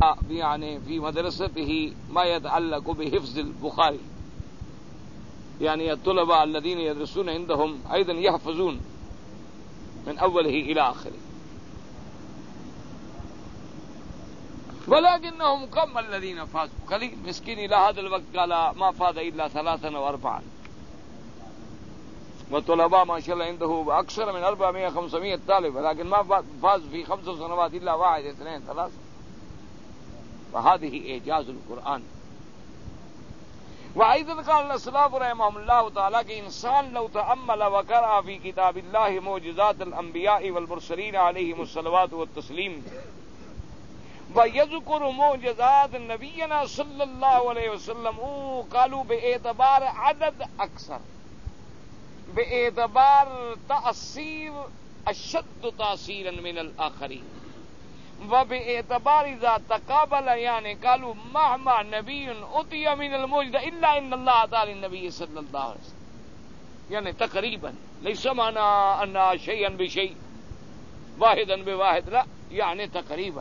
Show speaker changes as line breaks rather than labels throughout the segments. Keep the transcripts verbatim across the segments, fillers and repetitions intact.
يعني في مدرسته ما يتعلق بحفظ البخاري، يعني الطلبة الذين يدرسون عندهم أيضا يحفظون من أوله إلى آخره، ولكنهم كم الذين فازوا قليل مسكين. إلى هذا الوقت قال ما فاز إلا ثلاثا وأربعا، والطلباء ما شاء الله عنده أكثر من أربعمائة خمسمائة طالب، لكن ما فاز في خمس سنوات إلا واحد اثنين ثلاثة. فهذه إعجاز القرآن. وأيضا قال الأسلاف رحمهم الله تعالى کہ انسان لو تأمل وقرأ في كتاب الله معجزات الأنبياء والمرسلين عليهم الصلوات والتسليم ويذكر معجزات نبينا صلى الله عليه وسلم قالوا باعتبار عدد أكثر، باعتبار تأثير أشد تأثيرا من الآخرين، وباعتبار إذا تقابل يعني قالوا مهما نبي أتي من المعجزة إلا إن الله تعالى النبي صلى الله عليه وسلم، يعني تقريبا ليس معنى أن شيئا بشيء واحدا بواحد، لا يعني تقريبا.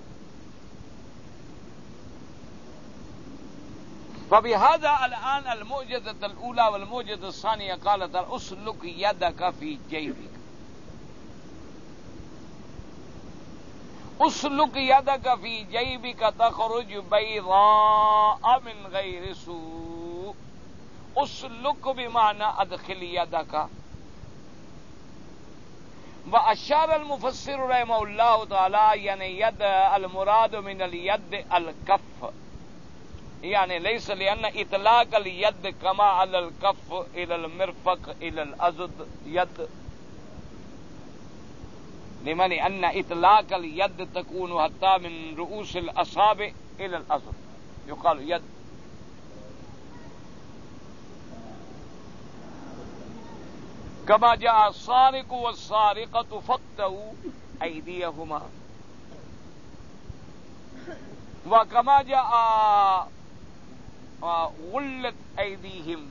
فبهذا الآن المعجزة الأولى والمعجزة الثانية قالت أسلك يدك في جيبك، اسلک یدک فی جیبک تخرج بیضاء من غیر سوء. اسلک بمعنى ادخل یدک. واشار المفسر رحمہ اللہ تعالی یعنی ید المراد من الید الکف، يعني ليس لأن إطلاق اليد كما على الكف إلى المرفق إلى الأزد يد، لمن أن إطلاق اليد تكون حتى من رؤوس الأصابع إلى الأزد يقال يد. كما جاء السارق والسارقة فاقطعوا أيديهما، وكما جاء غلت أيديهم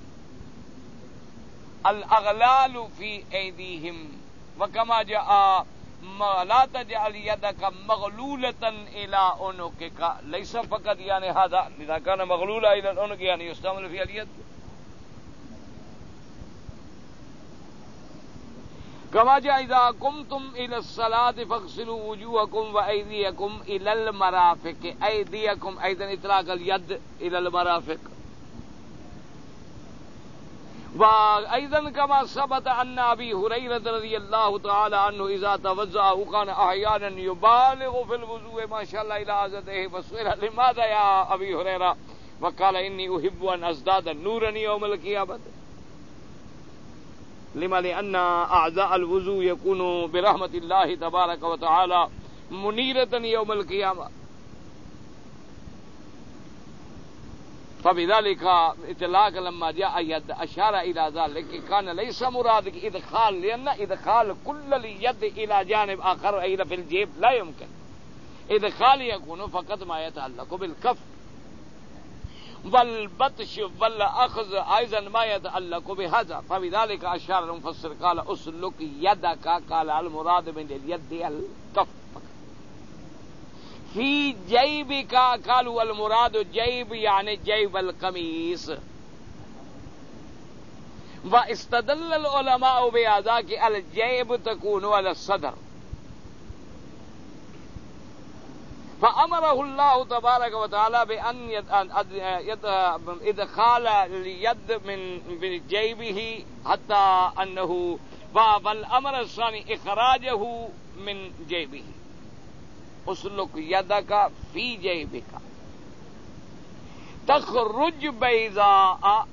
الأغلال في أيديهم، وكما جاء لا تجعل يدك مغلولة إلى عنقك، ليس فقط يعني هذا، إذا كان مغلولة إلى العنق يعني يستعمل في اليد. كما جاء إذا قمتم إلى الصلاة فاغسلوا وجوهكم وأيديكم إلى المرافق، أيديكم أيضا إطلاق اليد إلى المرافق. وأيضا كما ثبت أن أبي هريرة رضي الله تعالى عنه إذا توضأ كان أحيانا يبالغ في الوضوء ما شاء الله إلى عزته، فسئل لماذا يا أبي هريرة وقال إني أحب أن أزداد نورا يوم القيامة. لما لأن أعضاء الوضوء يكون برحمة الله تبارك وتعالى منيرة يوم القيامة. فبذلك اطلاق لما جاء يد أشار إلى ذلك كان ليس مراد إدخال، لأن إدخال كل اليد إلى جانب آخر إلى في الجيب لا يمكن. إدخال يكون فقط ما يتعلق بالكف، والبطش والأخذ أيضا ما يتعلق بهذا. فبذلك أشار المفسر قال أسلك يدك، قال المراد من اليد الكف. في جيبك قالوا المراد جيب يعني جيب القميص. واستدل العلماء بهذا کہ الجيب تكون على الصدر، فأمره الله تبارك وتعالى بأن إدخال اليد من جيبه حتى أنه، والأمر الثاني إخراجه من جيبه. اسلك يدك في جيبك تخرج بيضاء،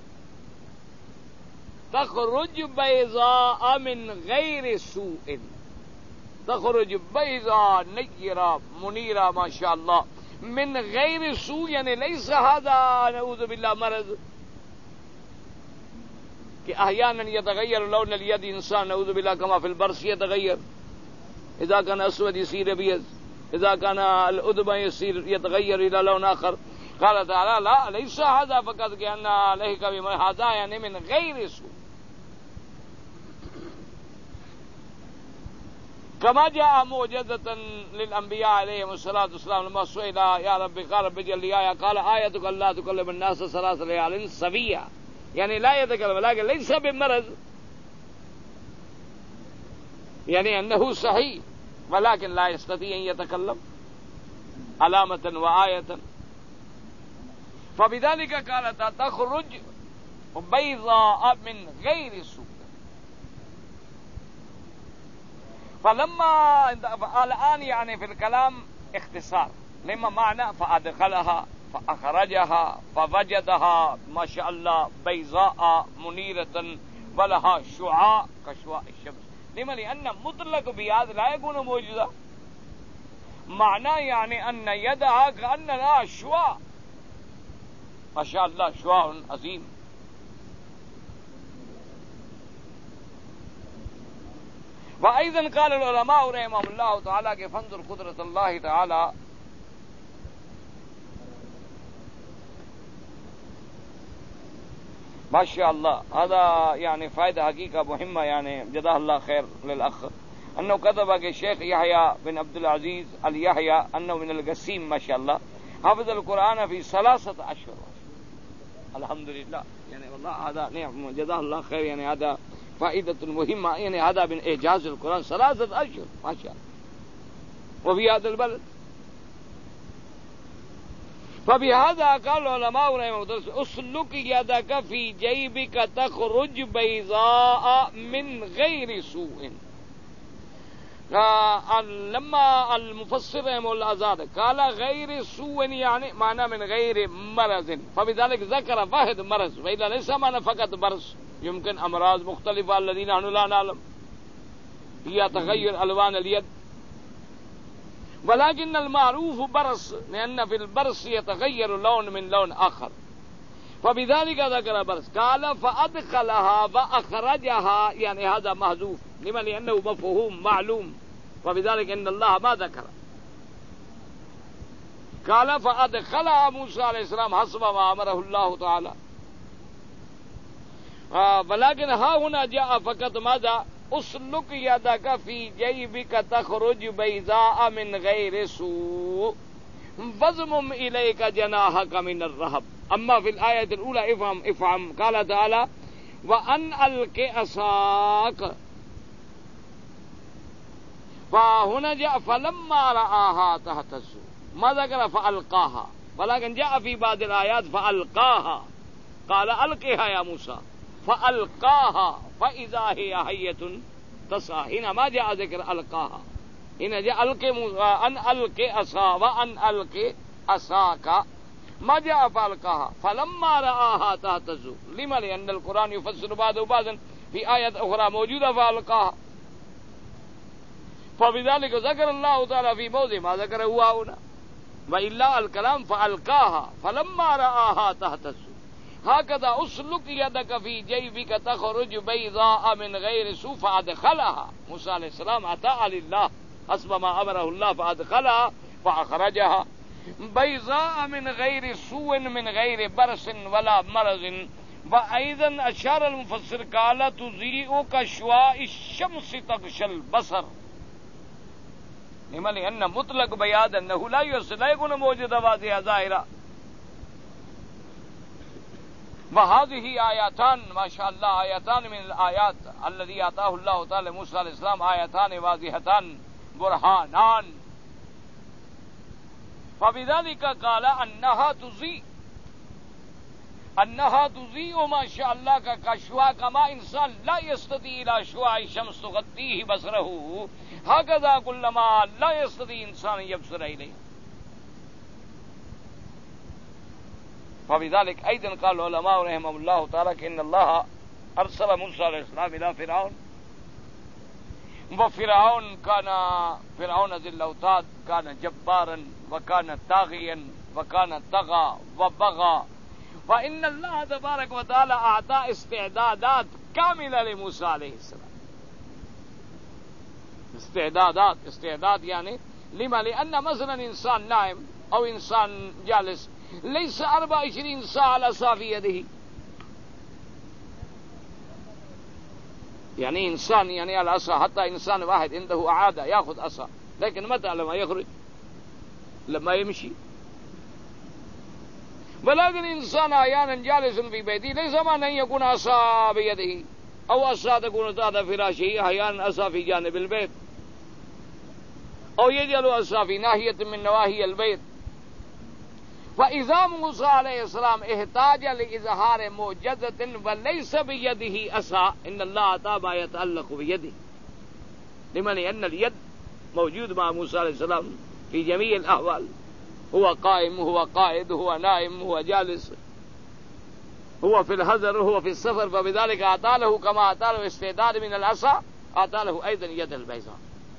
تخرج بيضاء من غير سوء، تخرج بيضاء نيرة منيرة ما شاء الله من غير سوء، يعني ليس هذا نعوذ بالله مرض کہ احيانا يتغير لون اليد انسان نعوذ بالله كما في البرص يتغير، اذا كان اسود يصير ابيض، اذا كان الأدم يصير يتغير الى لون اخر. قال تعالى لا ليس هذا فقط كأن عليك بما هذا يعني من غير سوء. كما جاء معجزة للأنبياء عليهم الصلاة والسلام لما سئل يا رب قال رب اجعل لي آية قال آيتك ألا تكلم الناس ثلاث ليال سويا، يعني لا يتكلم لكن ليس بمرض، يعني أنه صحيح ولكن لا يستطيع أن يتكلم علامة وآية. فبذلك قالت تخرج بيضاء من غير سوء. فلما الآن يعني في الكلام اختصار لما معنى فأدخلها فأخرجها فوجدها ما شاء الله بيضاء منيرة ولها شعاع كشعاع الشمس. لما لأن مطلق بياض لا يكون موجودا، معنى يعني أن يدها كأن لها شعاع ما شاء الله شعاع عظيم. وأيضا قال العلماء رحمهم الله تعالى کہ فانظر قدرت اللہ تعالی ما شاء الله. هذا يعني فائدة حقيقة مهمة، يعني جزاه الله خير للأخ أنه كتب کہ شیخ يحيى بن عبد العزيز اليحيى أنه من القسيم ما شاء الله حفظ القرآن في ثلاثة أشهر. الحمد لله، يعني والله هذا نعم جزاه الله خير، يعني هذا فائدة مهمة، يعني هذا من إعجاز القرآن ثلاثة أشهر ما شاء الله وفي هذا البلد. فبهذا قال العلماء رحمهم الله اسلك يدك في جيبك تخرج بيضاء من غير سوء. لما المفسر رحمه الله زاد قال غير سوء يعني معنى من غير مرض، فبذلك ذكر واحد مرض وإلا ليس معنى فقط مرض، يمكن أمراض مختلفة الذين نحن لا نعلم هي تغير ألوان اليد، ولكن المعروف برص لأن في البرص يتغير لون من لون آخر، فبذلك ذكر برص. قال فأدخلها وأخرجها يعني هذا محذوف لما لأنه مفهوم معلوم، فبذلك إن الله ما ذكر. قال فأدخلها موسى عليه السلام حسب ما أمره الله تعالى. ولكن ها هنا جاء فقط ماذا اسلك يدك في جيبك تخرج بيضاء من غير سوء واضمم إليك جناحك من الرهب. أما في الآية الأولى افهم افهم قال تعالى وأن ألق عصاك، فهنا جاء فلما رآها تهتز، ما ذكر فألقاها، ولكن جاء في بعض الآيات فألقاها قال ألقها يا موسى فألقاها فإذا هي حية تسعى. هنا ما جاء ذكر ألقاها، هنا جاء ألق أن ألق عصا وأن ألق عصاك، ما جاء فألقاها. فلما رآها تهتز لما لأن القرآن يفسر بعضه بعضا في آية أخرى موجودة فألقاها، فبذلك ذكر الله تعالى في موضع ما ذكره هو هنا، وإلا الكلام فألقاها فلما رآها تهتز. هكذا اسلك يدك في جيبك تخرج بيضاء من غير سوء فأدخلها. موسى عليه السلام أطاع لله حسب ما أمره الله فأدخلها فأخرجها بيضاء من غير سوء من غير برص ولا مرض. وأيضا أشار المفسر قال تضيء كشعاع الشمس تغشى البصر، لما لأن مطلق بياض أنه لا يصل لا يكون موجودة واضحة ظاهرة. وهذه آياتان ما شاء الله آياتان من الآيات الذي آتاه الله تعالى موسى عليه السلام، آياتان واضحتان برهانان. فبذلك قال أنها تضيء أنها تضيء ما شاء الله كشعاع، كما إنسان لا يستطيع إلى شعاع الشمس تغطيه بصره، هكذا كلما لا يستطيع إنسان يبصر إليه. فبذلك أيضا قال العلماء رحمهم الله تعالى إن الله أرسل موسى عليه السلام إلى فرعون، وفرعون كان فرعون ذي الأوتاد كان جبارا وكان طاغيا وكان طغى وبغى، فإن الله تبارك وتعالى أعطى استعدادات كاملة لموسى عليه السلام. استعدادات استعداد يعني لما لأن مثلا إنسان نائم أو إنسان جالس ليس أربع وعشرين ساعة على صافي يده، يعني إنسان يعني العصا حتى إنسان واحد عنده عادة يأخذ عصا، لكن متى لما يخرج لما يمشي. ولكن إنسان أحيانا جالس في بيته ليس معنى أن يكون عصا بيده أو عصا تكون تحت فراشه، أحيانا عصا في جانب البيت أو يجعل عصا في ناحية من نواحي البيت. فإذا موسى عليه السلام احتاج لإظهار معجزة وليس بيده عصا، إن الله تعالى يتعلق بيده، لمن أن اليد موجود مع موسى عليه السلام في جميع الأحوال، هو قائم، هو قائد، هو نائم، هو جالس، هو في الحضر، هو في السفر، فبذلك أعطى له كما أعطى له استعداد من العصا أعطى له أيضا يد البيضاء،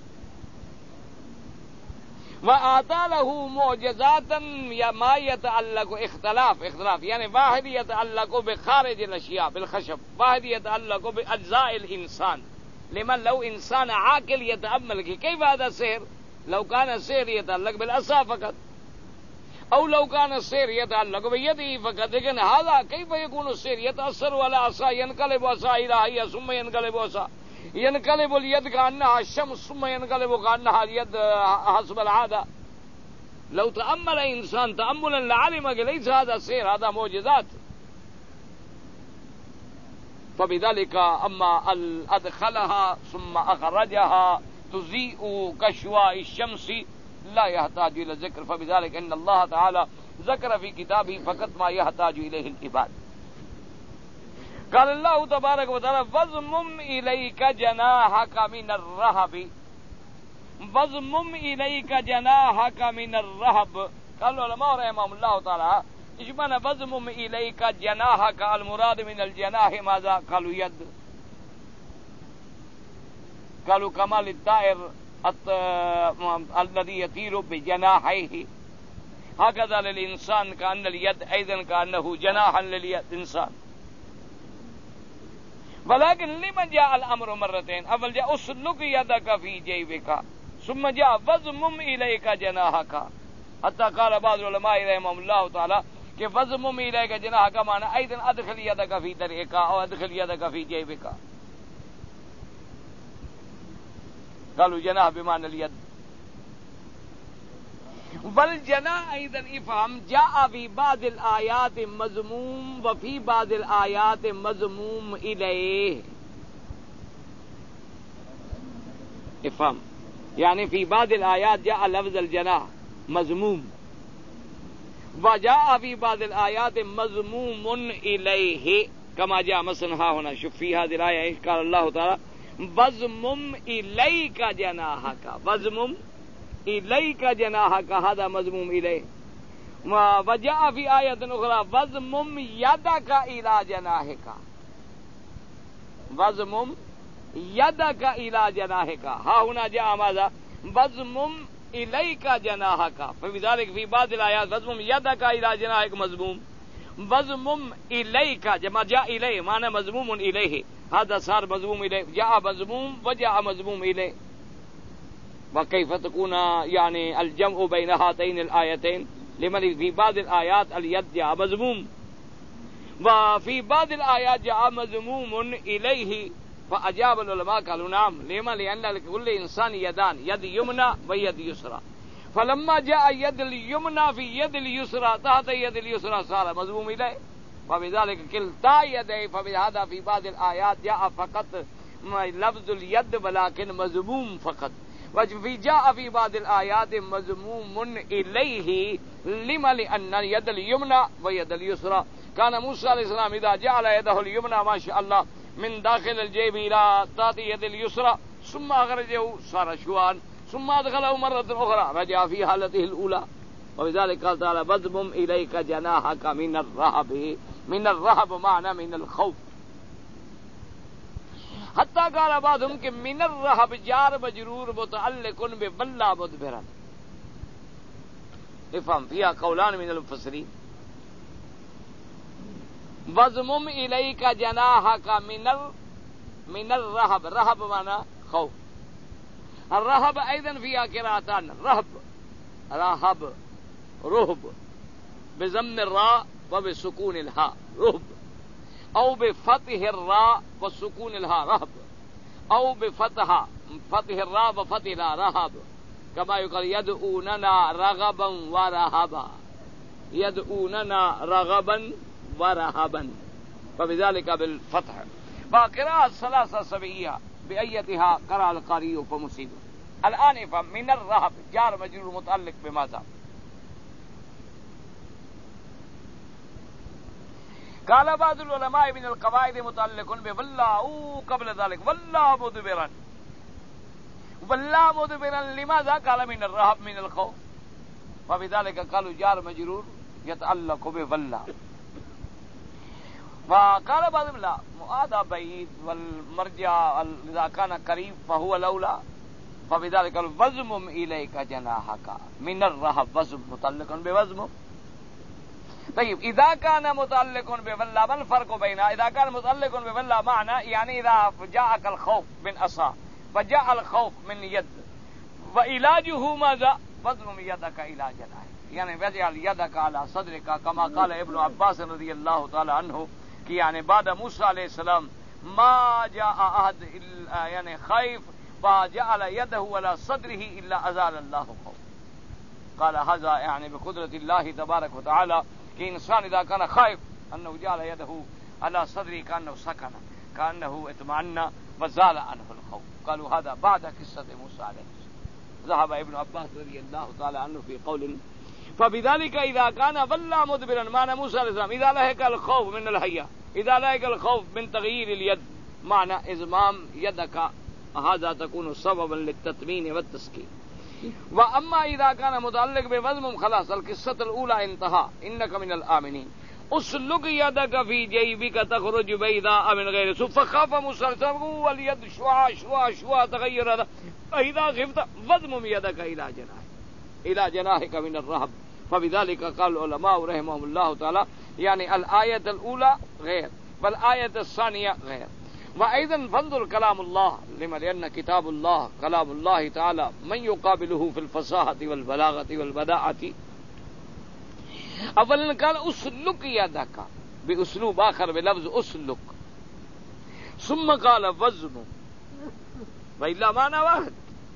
وأعطى له معجزات ما يتعلق اختلاف اختلاف يعني واحد يتعلق بخارج الأشياء بالخشب، واحد يتعلق بأجزاء الإنسان. لمن لو إنسان عاقل يتأمل كيف هذا السحر، لو كان السحر يتعلق بالعصا فقط، أو لو كان السحر يتعلق بيده فقط، لكن هذا كيف يكون السحر يتأثر على عصا، ينقلب عصا إلهية ثم ينقلب عصا، ينقلب اليد كأنها الشمس ثم ينقلب كأنها اليد حسب العادة. لو تأمل إنسان تأملا لعلم ليس هذا سحر، هذا معجزات. فبذلك أما أدخلها ثم أخرجها تضيء كشواء الشمس لا يحتاج إلى ذكر، فبذلك إن الله تعالى ذكر في كتابه فقط ما يحتاج إليه العباد. قال الله تبارك وتعالى فاضمم إليك جناحك من الرهب، فاضمم إليك جناحك من الرهب. قال العلماء رحمهم الله تعالى ايش معنى فاضمم إليك جناحك؟ المراد من الجناح ماذا؟ قالوا يد، قالوا كمال الطائر الذي يطير بجناحيه، هكذا للإنسان كأن اليد أيضا كأنه جناحا للإنسان. ولكن لمن جاء الأمر مرتين، أول جاء أسلك يدك في جيبك، ثم جاء فاضمم إليك جناحك، حتى قال بعض العلماء رحمهم الله تعالى کہ فاضمم إليك جناحك معنى أيضا أدخل يدك في درعك أو أدخل يدك في جيبك. قالوا جناح بمعنى اليد. والجناح أيضا افهم جاء في بعض الآيات مذموم وفي بعض الآيات مذموم إليه. افهم يعني في بعض الآيات جاء لفظ الجناح مذموم، وجاء في بعض الآيات مذموم إليه، كما جاء مثلا ها هنا شوف في هذه الآية قال الله تعالى وَضْمُمْ إِلَيْكَ جَنَاحَكَ، وَضْمُمْ إِلَيْكَ جَنَاحَكَ، هذا مضموم إليه. وجاء في آية أخرى وَضْمُمْ يَدَكَ إِلَى جَنَاحِكَ، وَضْمُمْ يَدَكَ إِلَى جَنَاحِكَ، ها هنا جاء ماذا؟ وَضْمُمْ إِلَيْكَ جَنَاحَكَ. فبذلك في بعض الآيات وَضْمُمْ يَدَكَ إِلَى جَنَاحِكَ مضموم، وَضْمُمْ إِلَيْكَ جما جاء إليه معنى مضموم إليه، هذا صار مضموم إليه، جاء مضموم وجاء مضموم إليه. وكيف تكون يعني الجمع بين هاتين الآيتين؟ لمن في بعض الآيات اليد جاء مضموم وفي بعض الآيات جاء مضموم إليه. فأجاب العلماء قالوا نعم، لما لأن لكل إنسان يدان، يد يمنى ويد يسرى، فلما جاء يد اليمنى في يد اليسرى تحت يد اليسرى صار مضموم إليه، فبذلك كلتا يديه. فبهذا في بعض الآيات جاء فقط لفظ اليد ولكن مضموم فقط، وفي جاء في بعض الآيات مضموم إليه، لما لأن يد اليمنى ويد اليسرى. كان موسى عليه السلام إذا جعل يده اليمنى ما شاء الله من داخل الجيب إلى تحت يد اليسرى ثم أخرجه صار شوان، ثم أدخله مرة أخرى رجع في حالته الأولى. وبذلك قال تعالى وَضْمُمْ إِلَيْكَ جَنَاحَكَ مِنَ الرَّهْبِ، من الرهب معنى من الخوف. حتى قال بعضهم کہ من الرهب جار مجرور متعلق بولى مدبرا. افهم فيها قولان من المفسرين. وَضْمُمْ إِلَيْكَ جَنَاحَكَ من ال... من الرهب، رهب معنى خوف. الرهب أيضا فيها قراءتان، رهب رهب رهب بضم الراء وبسكون الهاء رهب، أو بفتح الراء وسكون الهاء رهب. او بفتح فتح الراء وفتح رهب كما يقال يدعوننا رغبا ورهبا يدعوننا رغبا ورهبا فبذلك بالفتح. وقراءة ثلاثة سبعية بأيتها قرأ القارئ فمصيب. الآن افهم من الرهب جار مجرور متعلق بماذا؟ قال بعض العلماء من القواعد متعلق بولا او قبل ذلك ولا مدبرا ولا مدبرا لماذا؟ قال من الرهب من الخوف فبذلك قالوا جار مجرور يتعلق بولا. وقال بعضهم لا هذا بعيد والمرجع اذا كان قريب فهو الاولى فبذلك قالوا وزم اليك جناحك من الرهب وزم متعلق بوزم. طيب اذا كان متعلق بولا ما الفرق بينه؟ اذا كان متعلق بولا معنى يعني اذا جاءك الخوف من عصا فجاء الخوف من يد وعلاجه ماذا؟ وضم يدك الى جناحك يعني وجعل يدك على صدرك كما قال ابن عباس رضی اللہ تعالی عنہ کہ يعني بعد موسى علیہ السلام ما جاء احد يعني خائف فجعل يده على صدره الا ازال الله خوف. قال هذا يعني بقدرة الله تبارك وتعالى کہ انسان اذا كان خائف انه جعل يده على صدره كانه سكن كانه اطمأن وزال عنه الخوف. قالوا هذا بعد قصة موسى عليه السلام. ذهب ابن عباس رضي الله تعالى عنه في قول فبذلك اذا كان ولا مدبرا معنى موسى عليه السلام اذا لهك الخوف من الحية اذا لهك الخوف من تغيير اليد معنى ازمام يدك هذا تكون سببا للتطمين والتسكين. واما اذا كان متعلق بوزم خلاص القصة الاولى انتهى انك من الآمنين اسلك يدك في جيبك تخرج بيضاء من غير سوء فخاف موسى عليه السلام واليد شعاع شعاع شعاع تغير هذا فاذا خفت وضم يدك الى جناحك الى جناحك من الرهب. فبذلك قال العلماء رحمهم الله تعالى يعني الآية الأولى غير والآية الثانية غير. وأيضا فانظر كلام الله لما لأن كتاب الله كلام الله تعالى من يقابله في الفصاحة والبلاغة والبداعة. اولا قال اسلك يدك بأسلوب آخر بلفظ اسلك ثم قال وزم وإلا معنى واحد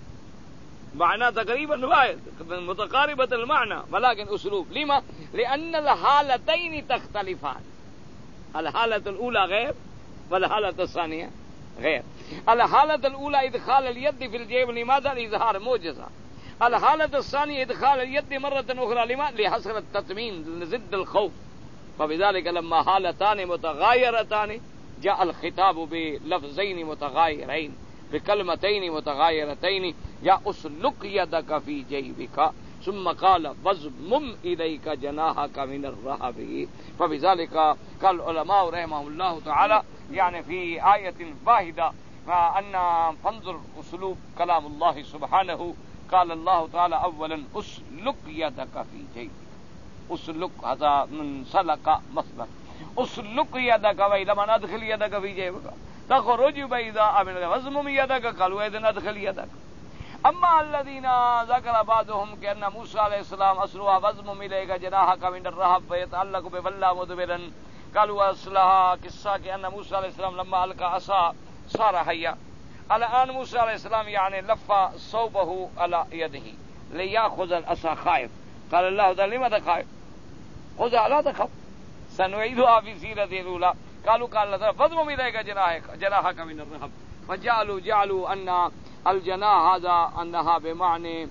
معنى تقريبا واحد متقاربة المعنى ولكن أسلوب. لما؟ لأن الحالتين تختلفان الحالة الأولى غير والحالة الثانية غير. الحالة الأولى إدخال اليد في الجيب لماذا؟ لإظهار معجزة. الحالة الثانية إدخال اليد مرة أخرى لما؟ لحصر التطمين لزد الخوف. فبذلك لما حالتان متغايرتان جاء الخطاب بلفظين متغايرين بكلمتين متغايرتين يا اسلك يدك في جيبك ثم قال وضم إليك جناحك من الرهب. فبذلك قال العلماء رحمهم الله تعالى يعني في آية واحدة أن فانظر أسلوب كلام الله سبحانه. قال الله تعالى أولا اسلك يدك في جيبك اسلك هذا من سلك مثلا اسلك يدك وإلى أدخل يدك في جيبك تخرج بيضاء من غير وضم يدك قالوا إذن أدخل يدك. أما الذين ذكر بعضهم كأن موسى عليه السلام أصلها وضم إليك جناحك من الرهب فيتعلق بولا مدبرا قالوا أصلها قصة كأن موسى عليه السلام لما ألقى عصا صار حيا. الآن موسى عليه السلام يعني لف صوبه على يده ليأخذ العصا خائف. قال الله تعالى لماذا خائف؟ خذها لا تخف سنعيدها في سيرته الأولى. قالوا قال الله تعالى وضم إليك جناحك من الرهب فجعلوا جعلوا أن الجناح هذا أنها بمعنى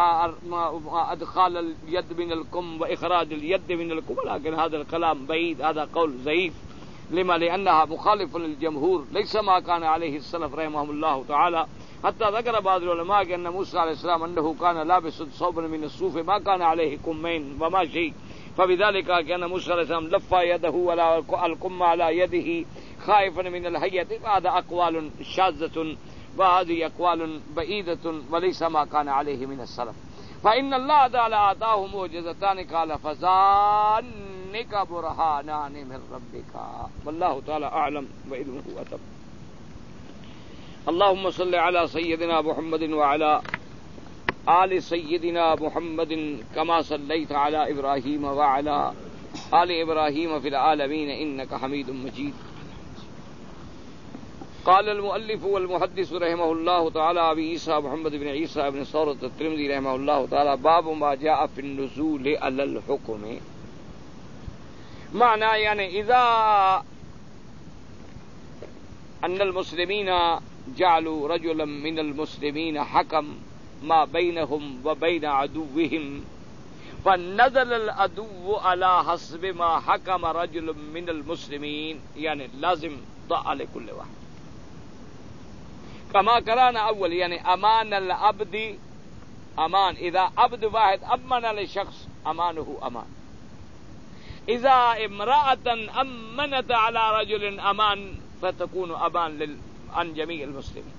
أدخال اليد من الكم وإخراج اليد من الكم لكن هذا الكلام بعيد هذا قول ضعيف. لما؟ لأنها مخالف للجمهور ليس ما كان عليه السلف رحمهم الله تعالى. حتى ذكر بعض العلماء أن موسى عليه السلام أنه كان لابس صوبا من الصوف ما كان عليه كمين وما شيء. فبذلك كان موسى عليه السلام لف يده على الكم على يده خائفا من الحية. هذا أقوال شاذة وهذه أقوال بعيدة وليس ما كان عليه من السلف. فإن الله تعالى آتاه معجزتان قال فذلك برهانان من ربك والله تعالى أعلم وعلمه أتم. اللهم صل على سيدنا محمد وعلى آل سيدنا محمد كما صليت على إبراهيم وعلى آل إبراهيم في العالمين إنك حميد مجيد. قال المؤلف والمحدث رحمه الله تعالى أبي عيسى محمد بن عيسى بن ثورة الترمذي رحمه الله تعالى باب ما جاء في النزول على الحكم. معنى يعني إذا أن المسلمين جعلوا رجلا من المسلمين حكم ما بينهم وبين عدوهم فنزل العدو على حسب ما حكم رجل من المسلمين يعني لازم طاعة لكل واحد كما قرانا اول يعني امان العبد امان اذا عبد واحد امن لشخص امانه امان اذا امرأة امنت على رجل امان فتكون امان لل... عن جميع المسلمين.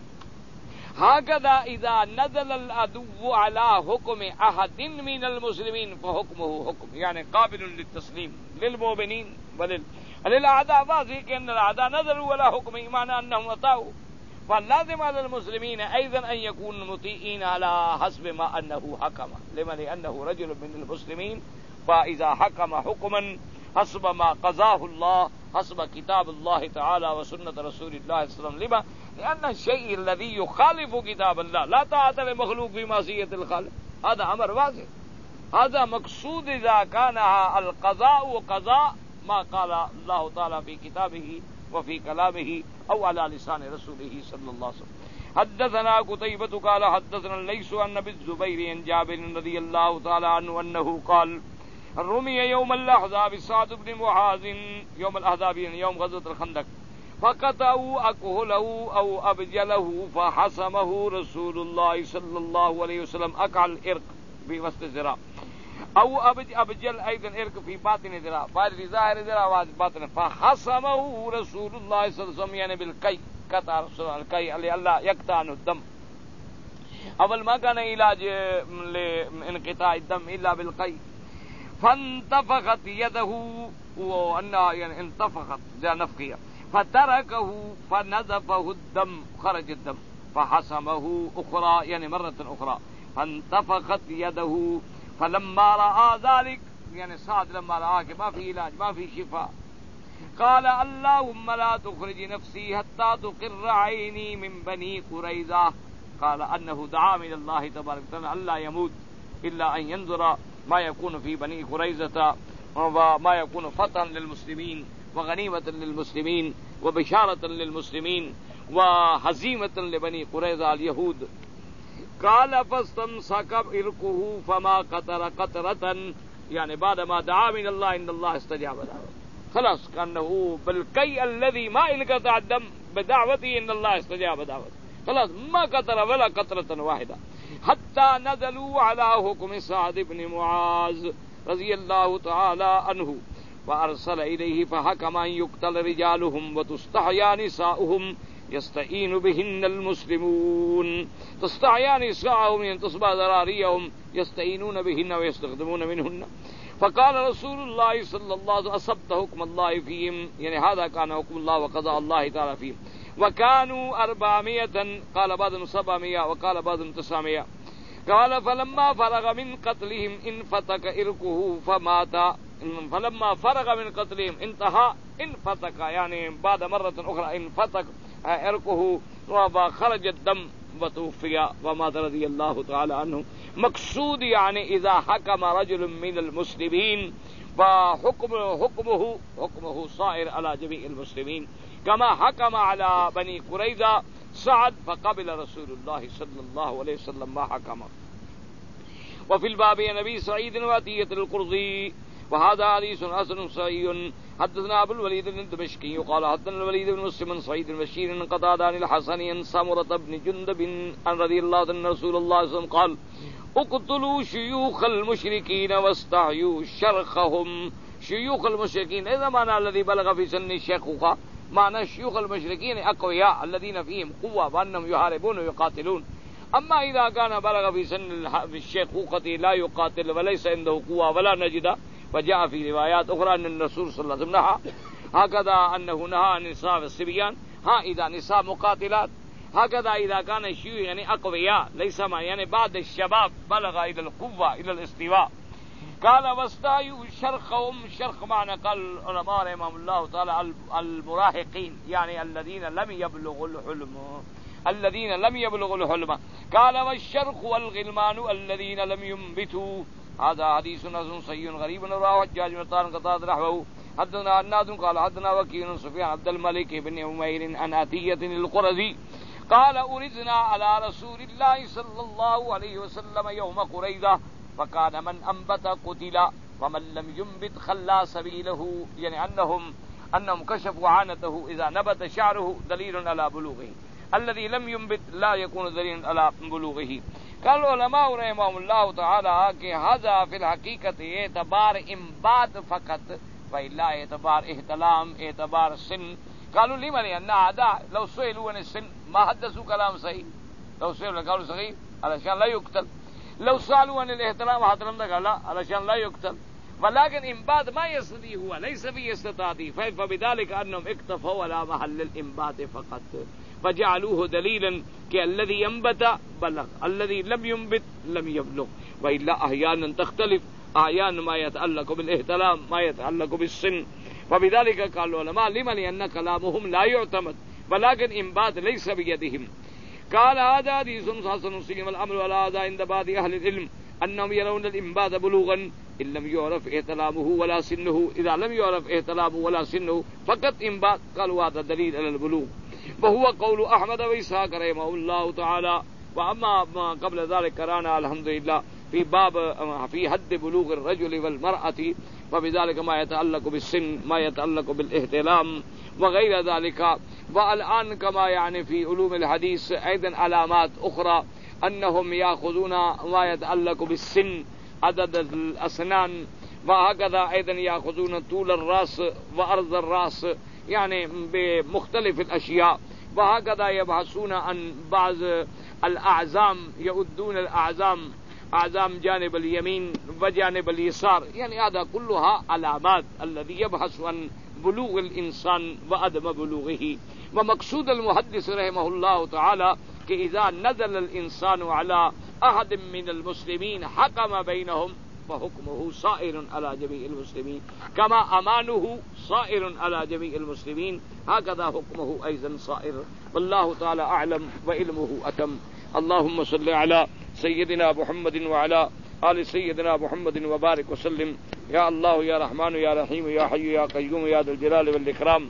هكذا اذا نزل العدو على حكم احد من المسلمين فحكمه حكم يعني قابل للتسليم للمؤمنين ولل للاعداء. واضح ان الاعداء نزلوا على حكم ايمان انهم اطاعوا فلازم على المسلمين ايضا ان يكونوا مطيعين على حسب ما انه حكم لما لانه رجل من المسلمين فاذا حكم حكما حسب ما قضاه الله حسب كتاب الله تعالى وسنة رسول الله صلى الله عليه وسلم. لما لأن الشيء الذي يخالف كتاب الله لا طاعة لمخلوق في معصية الخالق هذا أمر واضح. هذا مقصود إذا كان القضاء قضاء ما قال الله تعالى في كتابه وفي كلامه أو على لسان رسوله صلى الله عليه وسلم. حدثنا قتيبة قال حدثنا الليث عن أبي الزبير عن جابر رضي الله تعالى عنه أنه قال رمي يوم الأحزاب سعد بن معاذ يوم الأحزاب يوم غزوة الخندق فقطعوا أكهله أو أبجله فحسمه رسول الله صلى الله عليه وسلم أقع الإرق في وسط الذراع أو أبجل أيضا إرق في باطن الذراع بعد في ظاهر الذراع باطن فحسمه رسول الله صلى الله عليه وسلم يعني بالكي قطع رسول الله الكي لئلا يقطع عنه الدم. أول ما كان علاج لانقطاع الدم إلا بالقي فانتفخت يده وأنها يعني انتفخت ذا نفخية فتركه فنزفه الدم خرج الدم فحسمه أخرى يعني مرة أخرى فانتفخت يده فلما رأى ذلك يعني سعد لما رأى ما في علاج ما في شفاء قال اللهم لا تخرج نفسي حتى تقر عيني من بني قريظة. قال أنه دعا من الله تبارك وتعالى ألا يموت إلا أن ينظر ما يكون في بني قريظة وما يكون فتحا للمسلمين وغنيمة للمسلمين وبشارة للمسلمين وهزيمة لبني قريظة اليهود. قال فاستمسك إركه فما قطر قطرة يعني بعد ما دعا من الله إن الله استجاب له خلاص كأنه بالكي الذي ما انقطع الدم بدعوته إن الله استجاب دعوته خلاص ما قطر ولا قطرة واحدة حتى نزلوا على حكم سعد بن معاذ رضي الله تعالى عنه وأرسل إليه فحكم أن يقتل رجالهم وتستحيا نساؤهم يستعين بهن المسلمون. تستحيا نساؤهم ينتصب ذراريهم يستعينون بهن ويستخدمون منهن. فقال رسول الله صلى الله عليه وسلم أصبت حكم الله فيهم يعني هذا كان حكم الله وقضاء الله تعالى فيهم وكانوا أربعمائة قال بعضهم سبعمائة وقال بعضهم تسعمائة. قال فلما فرغ من قتلهم انفتك إركه فمات فلما فرغ من قتلهم انتهى انفتك يعني بعد مرة أخرى انفتك إركه وخرج الدم وتوفي ومات رضي الله تعالى عنه. مقصود يعني إذا حكم رجل من المسلمين فحكمه حكمه حكمه صائر على جميع المسلمين كما حكم على بني قريظة سعد فقبل رسول الله صلى الله عليه وسلم ما حكم. وفي الباب نبي سعيد وعطية القرظي وهذا حديث حسن صحيح. حدثنا ابو الوليد الدمشقي قال حدثنا الوليد بن مسلم صعيد البشير قتادة عن الحسن عن سمرة بن جندب عن رضي الله عنه رسول الله صلى الله عليه وسلم قال اقتلوا شيوخ المشركين واستحيوا شرخهم. شيوخ المشركين إذا معنى الذي بلغ في سن الشيخوخة معنى شيوخ المشركين أقوياء الذين فيهم قوة وأنهم يحاربون ويقاتلون. أما إذا كان بلغ في سن الشيخوخة لا يقاتل وليس عنده قوة ولا نجد وجاء في روايات أخرى أن الرسول صلى الله عليه وسلم نهى هكذا أنه نهى عن نساء الصبيان ها إذا نساء مقاتلات هكذا إذا كان الشيوخ يعني أقوياء ليس ما يعني بعد الشباب بلغ إلى القوة إلى الاستواء قال واستعيوا شرخهم شرخ معنى قال العلماء رحمهم الله تعالى المراهقين يعني الذين لم يبلغوا الحلم الذين لم يبلغوا الحلم. قال والشرخ والغلمان الذين لم ينبتوا. هذا حديث حسن صحيح غريب رواه حجاج بن قتادة نحوه. حدثنا عناد قال حدثنا وكيع سفيان عبد الملك بن عمير عن عطية القرظي قال أردنا على رسول الله صلى الله عليه وسلم يوم قريظة فكان من أنبت قتل ومن لم ينبت خلى سبيله، يعني أنهم أنهم كشفوا عانته إذا نبت شعره دليل على بلوغه، الذي لم ينبت لا يكون دليل على بلوغه. قال العلماء رحمهم الله تعالى کہ هذا في الحقیقت اعتبار انبات فقط وإلا اعتبار احتلام اعتبار سن. قالوا لمن أن هذا لو سئلوا عن السن ما حدثوا كلام صحيح، لو سئلوا قالوا صحيح علشان لا يقتل، لو سألوا عن الاحتلام حتلم قال لا علشان لا يقتل، ولكن انبات ما يستطيع هو ليس في استطاعته، فبذلك أنهم اكتفوا على محل الانبات فقط فجعلوه دليلا كالذي ينبت بلغ الذي لم ينبت لم يبلغ. وإلا أحيانا تختلف، أحيانا ما يتعلق بالاحتلام ما يتعلق بالسن. وبذلك قال العلماء لمن أن كلامهم لا يعتمد ولكن انبات ليس بيدهم. قال هذا حديث حسن صحيح والأمر على هذا عند بعض أهل العلم أنهم يرون الانبات بلوغا إن لم يعرف احتلامه ولا سنه، إذا لم يعرف احتلامه ولا سنه فقط انبات، قالوا هذا دليل على البلوغ، وهو قول أحمد وإسحاق رحمه الله تعالى. وأما قبل ذلك قرانا الحمد لله في باب في حد بلوغ الرجل والمرأة، وبذلك ما يتعلق بالسن ما يتعلق بالاحتلام وغير ذلك. والآن كما يعني في علوم الحديث أيضا علامات أخرى أنهم يأخذون ما يتعلق بالسن عدد الأسنان، وهكذا أيضا يأخذون طول الرأس وعرض الرأس يعني بمختلف الأشياء، وهكذا يبحثون عن بعض الأعزام، يؤدون الأعزام أعزام جانب اليمين وجانب اليسار، يعني هذا كلها علامات الذي يبحث عن بلوغ الإنسان وعدم بلوغه. ومقصود المحدث رحمه الله تعالى کہ إذا نزل الإنسان على أحد من المسلمين حكم بينهم فحكمه صائر على جميع المسلمين كما أمانه صائر على جميع المسلمين، هكذا حكمه أيضا صائر. والله تعالى أعلم وعلمه أتم. اللهم صل على سيدنا محمد وعلى آل سيدنا محمد وبارك وسلم. يا الله يا رحمن يا رحيم يا حي يا قيوم يا ذا الجلال والإكرام.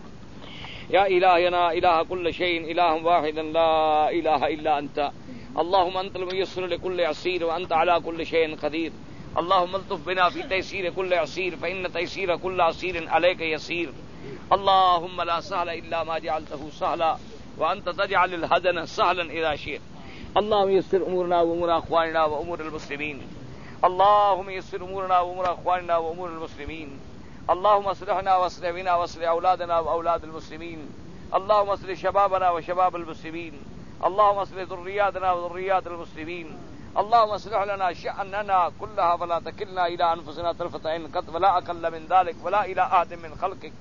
يا إلهنا إله كل شيء إله واحد لا إله إلا أنت. اللهم أنت الميسر لكل عسير وأنت على كل شيء قدير. اللهم الطف بنا في تيسير كل عسير فإن تيسير كل عسير عليك يسير. اللهم لا سهل إلا ما جعلته سهلا وأنت تجعل الحزن سهلا إذا شئت. اللهم يسر أمورنا وأمور أخواننا وأمور المسلمين. اللهم يسر أمورنا وأمور أخواننا وأمور المسلمين. اللهم اصلحنا واصلح بنا واصلح أولادنا وأولاد المسلمين. اللهم اصلح شبابنا وشباب المسلمين. اللهم اصلح ذرياتنا وذريات المسلمين. اللهم اصلح لنا شأننا كلها ولا تكلنا إلى أنفسنا طرفة عين قط ولا أقل من ذلك ولا إلى أحد من خلقك.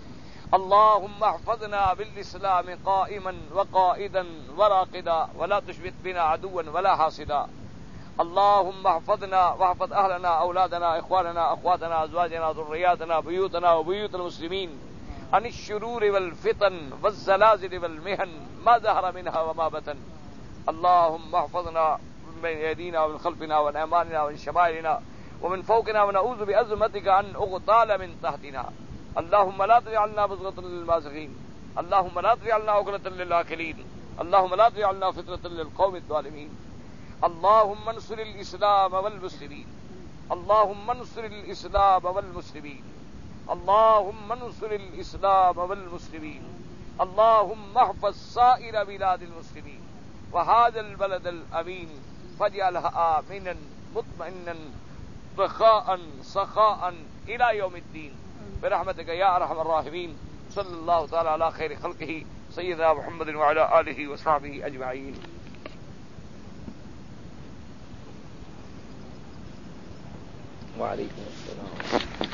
اللهم احفظنا بالإسلام قائما وقائدا وراقدا ولا تشبت بنا عدوا ولا حاسدا. اللهم احفظنا واحفظ أهلنا أولادنا إخواننا أخواتنا أزواجنا ذرياتنا بيوتنا وبيوت المسلمين عن الشرور والفتن والزلازل والمحن ما ظهر منها وما بطن. اللهم احفظنا من بين أيدينا ومن خلفنا وعن أيماننا ومن شمائلنا ومن فوقنا ونعوذ بعظمتك أن أغتال من تحتنا. اللهم لا تجعلنا بزغة للمازغين. اللهم لا تجعلنا عقدة للآكلين. اللهم لا تجعلنا فتنة للقوم الظالمين. اللهم انصر الإسلام والمسلمين. اللهم انصر الإسلام والمسلمين. اللهم انصر الإسلام والمسلمين. اللهم احفظ سائر بلاد المسلمين وهذا البلد الأمين فاجعلها آمنا مطمئنا رخاء سخاء إلى يوم الدين برحمتك يا أرحم الراحمين. صلى الله تعالى على خير خلقه سيدنا محمد وعلى آله وصحبه أجمعين. وعليكم السلام.